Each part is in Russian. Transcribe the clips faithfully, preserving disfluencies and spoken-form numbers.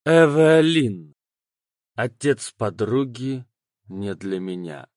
Эвелин. Отец подруги не для меня.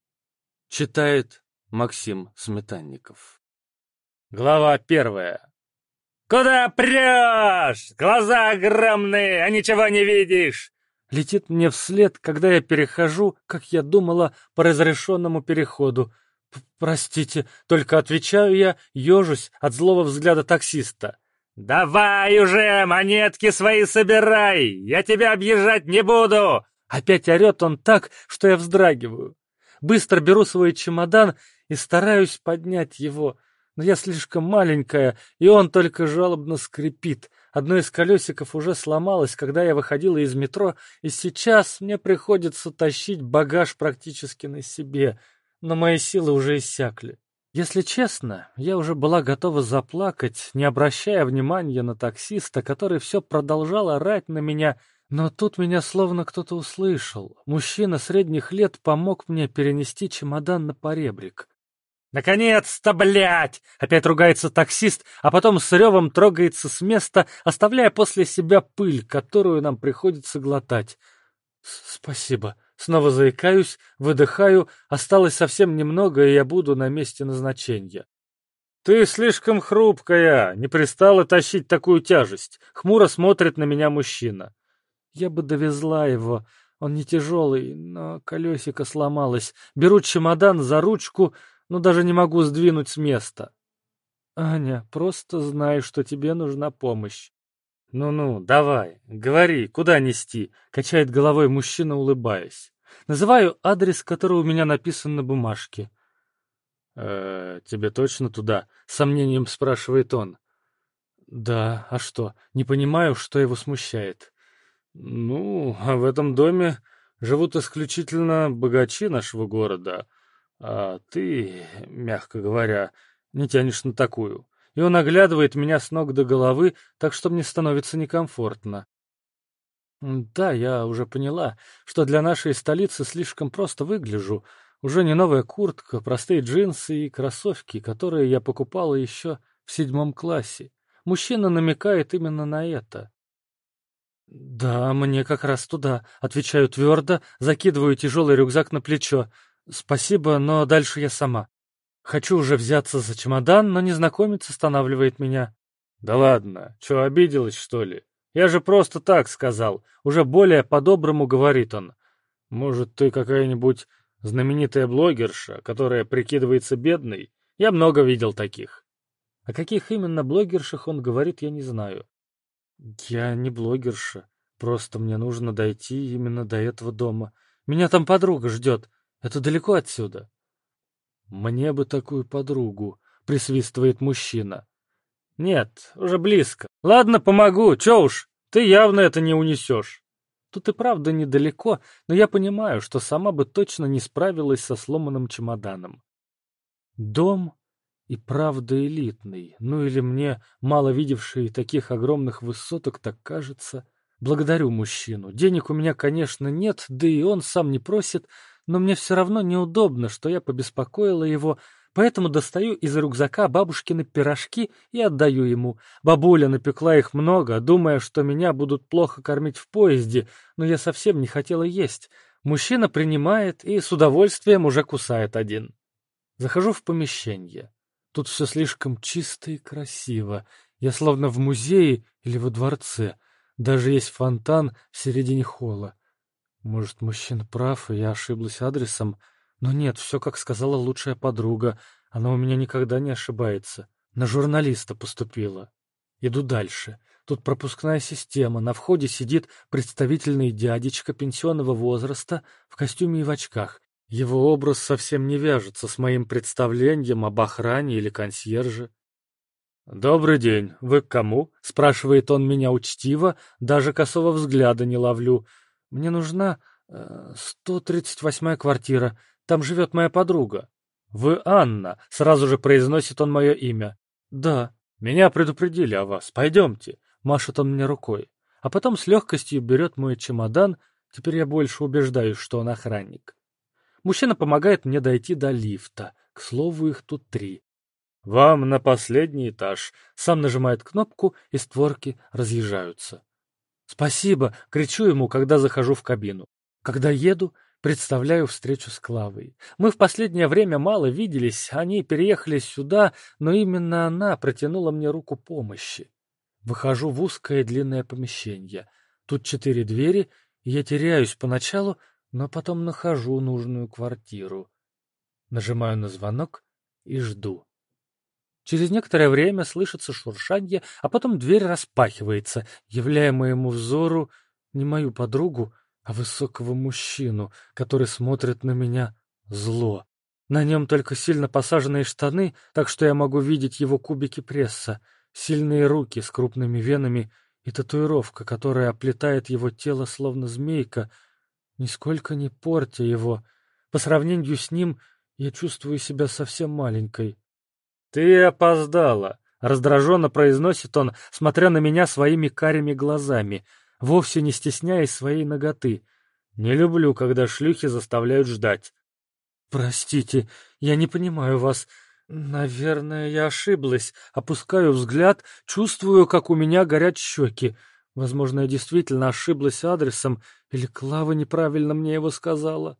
Читает Максим Сметанников. Глава первая. «Куда прешь? Глаза огромные, а ничего не видишь!» Летит мне вслед, когда я перехожу, как я думала, по разрешенному переходу. «Простите», только отвечаю я, ежусь от злого взгляда таксиста. «Давай уже, монетки свои собирай! Я тебя объезжать не буду!» Опять орет он так, что я вздрагиваю. Быстро беру свой чемодан и стараюсь поднять его, но я слишком маленькая, и он только жалобно скрипит. Одно из колесиков уже сломалось, когда я выходила из метро, и сейчас мне приходится тащить багаж практически на себе, но мои силы уже иссякли. Если честно, я уже была готова заплакать, не обращая внимания на таксиста, который все продолжал орать на меня, но тут меня словно кто-то услышал. Мужчина средних лет помог мне перенести чемодан на поребрик. «Наконец-то, блядь!» — опять ругается таксист, а потом с ревом трогается с места, оставляя после себя пыль, которую нам приходится глотать. «Спасибо». Снова заикаюсь, выдыхаю, осталось совсем немного, и я буду на месте назначения. «Ты слишком хрупкая, не пристала тащить такую тяжесть», — хмуро смотрит на меня мужчина. Я бы довезла его, он не тяжелый, но колесико сломалось. Беру чемодан за ручку, но даже не могу сдвинуть с места. «Аня, просто знай, что тебе нужна помощь». «Ну-ну, давай, говори, куда нести?» — качает головой мужчина, улыбаясь. Называю адрес, который у меня написан на бумажке. «Э, тебе точно туда?» — с сомнением спрашивает он. «Да, а что? Не понимаю, что его смущает». «Ну, а в этом доме живут исключительно богачи нашего города, а ты, мягко говоря, не тянешь на такую». И он оглядывает меня с ног до головы, так что мне становится некомфортно. Да, я уже поняла, что для нашей столицы слишком просто выгляжу. Уже не новая куртка, простые джинсы и кроссовки, которые я покупала еще в седьмом классе. Мужчина намекает именно на это. «Да, мне как раз туда», — отвечаю твердо, закидываю тяжелый рюкзак на плечо. «Спасибо, но дальше я сама». Хочу уже взяться за чемодан, но незнакомец останавливает меня. «Да ладно, чё, обиделась, что ли? Я же просто так сказал». Уже более по-доброму говорит он. «Может, ты какая-нибудь знаменитая блогерша, которая прикидывается бедной? Я много видел таких». О каких именно блогершах он говорит, я не знаю. «Я не блогерша. Просто мне нужно дойти именно до этого дома. Меня там подруга ждет. Это далеко отсюда». «Мне бы такую подругу», — присвистывает мужчина. «Нет, уже близко. Ладно, помогу, чё уж, ты явно это не унесешь». Тут и правда недалеко, но я понимаю, что сама бы точно не справилась со сломанным чемоданом. Дом и правда элитный, ну или мне, мало видевший таких огромных высоток, так кажется. Благодарю мужчину. Денег у меня, конечно, нет, да и он сам не просит, но мне все равно неудобно, что я побеспокоила его, поэтому достаю из рюкзака бабушкины пирожки и отдаю ему. Бабуля напекла их много, думая, что меня будут плохо кормить в поезде, но я совсем не хотела есть. Мужчина принимает и с удовольствием уже кусает один. Захожу в помещение. Тут все слишком чисто и красиво. Я словно в музее или во дворце. Даже есть фонтан в середине холла. Может, мужчина прав, и я ошиблась адресом? Но нет, все, как сказала лучшая подруга. Она у меня никогда не ошибается. На журналиста поступила. Иду дальше. Тут пропускная система. На входе сидит представительный дядечка пенсионного возраста в костюме и в очках. Его образ совсем не вяжется с моим представлением об охране или консьерже. «Добрый день. Вы к кому?» — спрашивает он меня учтиво, даже косого взгляда не ловлю. «Мне нужна э, сто тридцать восьмая квартира. Там живет моя подруга». «Вы Анна», — сразу же произносит он мое имя. «Да». «Меня предупредили о вас. Пойдемте», — машет он мне рукой. А потом с легкостью берет мой чемодан. Теперь я больше убеждаюсь, что он охранник. Мужчина помогает мне дойти до лифта. К слову, их тут три. «Вам на последний этаж». Сам нажимает кнопку, и створки разъезжаются. «Спасибо!» — кричу ему, когда захожу в кабину. Когда еду, представляю встречу с Клавой. Мы в последнее время мало виделись, они переехали сюда, но именно она протянула мне руку помощи. Выхожу в узкое длинное помещение. Тут четыре двери, и я теряюсь поначалу, но потом нахожу нужную квартиру. Нажимаю на звонок и жду. Через некоторое время слышится шуршанье, а потом дверь распахивается, являя моему взору не мою подругу, а высокого мужчину, который смотрит на меня зло. На нем только сильно посаженные штаны, так что я могу видеть его кубики пресса, сильные руки с крупными венами и татуировка, которая оплетает его тело словно змейка, нисколько не портя его. По сравнению с ним я чувствую себя совсем маленькой. «Ты опоздала», — раздраженно произносит он, смотря на меня своими карими глазами, вовсе не стесняясь своей наготы. «Не люблю, когда шлюхи заставляют ждать». «Простите, я не понимаю вас. Наверное, я ошиблась. Опускаю взгляд, чувствую, как у меня горят щеки. Возможно, я действительно ошиблась адресом, или Клава неправильно мне его сказала».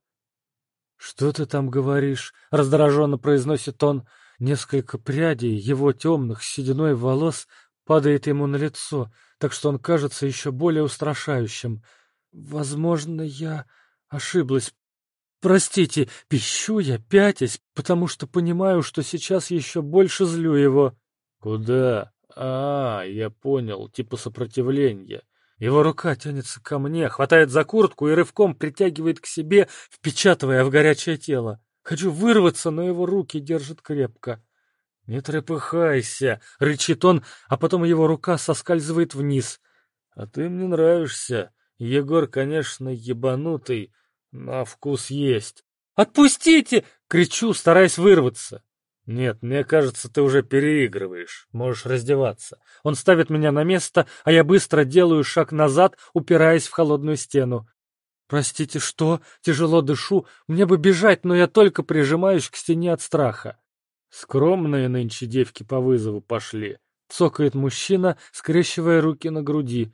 «Что ты там говоришь?» — раздраженно произносит он. Несколько прядей его темных с сединой волос падает ему на лицо, так что он кажется еще более устрашающим. «Возможно, я ошиблась. Простите, пищу я, пятясь, потому что понимаю, что сейчас еще больше злю его». «Куда? А, я понял, типа сопротивления». Его рука тянется ко мне, хватает за куртку и рывком притягивает к себе, впечатывая в горячее тело. Хочу вырваться, но его руки держат крепко. «Не трепыхайся!» — рычит он, а потом его рука соскальзывает вниз. «А ты мне нравишься. Егор, конечно, ебанутый, на вкус есть». «Отпустите!» — кричу, стараясь вырваться. «Нет, мне кажется, ты уже переигрываешь. Можешь раздеваться». Он ставит меня на место, а я быстро делаю шаг назад, упираясь в холодную стену. «Простите, что?» Тяжело дышу. Мне бы бежать, но я только прижимаюсь к стене от страха. «Скромные нынче девки по вызову пошли», — цокает мужчина, скрещивая руки на груди.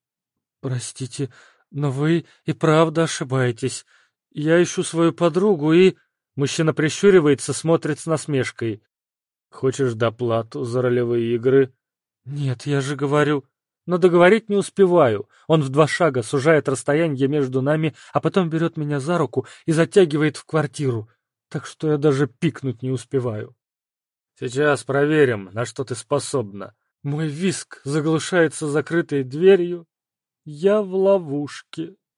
«Простите, но вы и правда ошибаетесь. Я ищу свою подругу и...» Мужчина прищуривается, смотрит с насмешкой. «Хочешь доплату за ролевые игры?» «Нет, я же говорю...» Но договорить не успеваю. Он в два шага сужает расстояние между нами, а потом берет меня за руку и затягивает в квартиру, так что я даже пикнуть не успеваю. «Сейчас проверим, на что ты способна». Мой визг заглушается закрытой дверью. Я в ловушке.